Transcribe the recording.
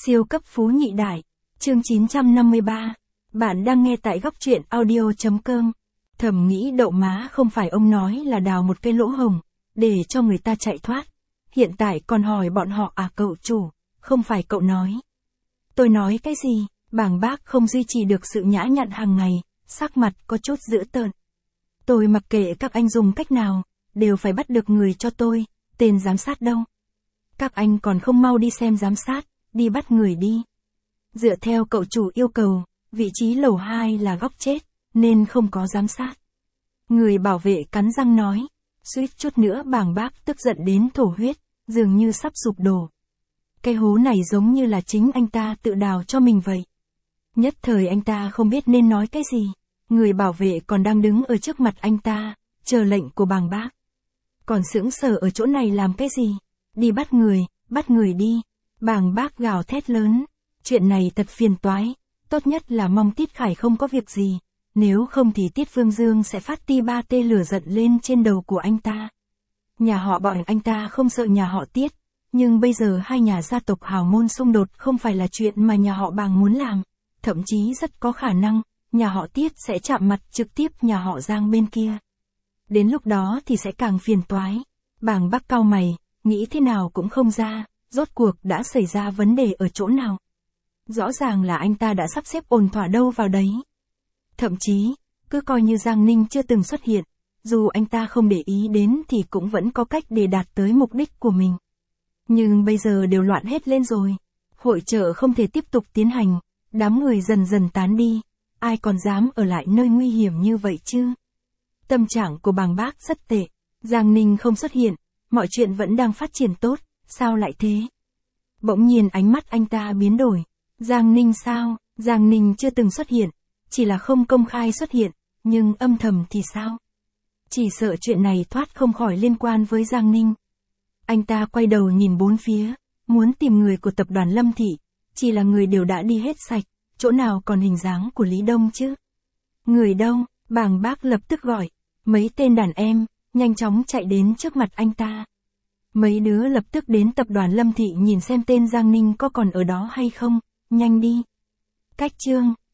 Siêu cấp phú nhị đại. Chương 953. Bạn đang nghe tại góc truyện audio.com. Thầm nghĩ đậu má, không phải ông nói là đào một cái lỗ hổng, để cho người ta chạy thoát. Hiện tại còn hỏi bọn họ à cậu chủ, không phải cậu nói. Tôi nói cái gì? Bàng bác không duy trì được sự nhã nhặn hàng ngày, sắc mặt có chút dữ tợn. Tôi mặc kệ các anh dùng cách nào, đều phải bắt được người cho tôi, tên giám sát đâu? Các anh còn không mau đi xem giám sát, đi bắt người đi. Dựa theo cậu chủ yêu cầu, vị trí lầu 2 là góc chết, nên không có giám sát. Người bảo vệ cắn răng nói, suýt chút nữa Bàng bác tức giận đến thổ huyết, dường như sắp sụp đổ. Cái hố này giống như là chính anh ta tự đào cho mình vậy. Nhất thời anh ta không biết nên nói cái gì. Người bảo vệ còn đang đứng ở trước mặt anh ta, chờ lệnh của Bàng bác. Còn sững sờ ở chỗ này làm cái gì? Đi bắt người đi. Bàng bác gào thét lớn. Chuyện này thật phiền toái, tốt nhất là mong Tiết Khải không có việc gì, nếu không thì Tiết Phương Dương sẽ phát ti ba tê lửa giận lên trên đầu của anh ta. Nhà họ bọn anh ta không sợ nhà họ Tiết, nhưng bây giờ hai nhà gia tộc hào môn xung đột không phải là chuyện mà nhà họ Bàng muốn làm, thậm chí rất có khả năng, nhà họ Tiết sẽ chạm mặt trực tiếp nhà họ Giang bên kia. Đến lúc đó thì sẽ càng phiền toái. Bàng bác cau mày, nghĩ thế nào cũng không ra, rốt cuộc đã xảy ra vấn đề ở chỗ nào. Rõ ràng là anh ta đã sắp xếp ổn thỏa đâu vào đấy. Thậm chí, cứ coi như Giang Ninh chưa từng xuất hiện, dù anh ta không để ý đến thì cũng vẫn có cách để đạt tới mục đích của mình. Nhưng bây giờ đều loạn hết lên rồi. Hội chợ không thể tiếp tục tiến hành, đám người dần dần tán đi, ai còn dám ở lại nơi nguy hiểm như vậy chứ? Tâm trạng của Bàng bác rất tệ, Giang Ninh không xuất hiện, mọi chuyện vẫn đang phát triển tốt, sao lại thế? Bỗng nhiên ánh mắt anh ta biến đổi. Giang Ninh sao? Giang Ninh chưa từng xuất hiện, chỉ là không công khai xuất hiện, nhưng âm thầm thì sao? Chỉ sợ chuyện này thoát không khỏi liên quan với Giang Ninh. Anh ta quay đầu nhìn bốn phía, muốn tìm người của tập đoàn Lâm Thị, chỉ là người đều đã đi hết sạch, chỗ nào còn hình dáng của Lý Đông chứ? Người đâu? Bàng bác lập tức gọi, mấy tên đàn em, nhanh chóng chạy đến trước mặt anh ta. Mấy đứa lập tức đến tập đoàn Lâm Thị nhìn xem tên Giang Ninh có còn ở đó hay không, nhanh đi. Cách chương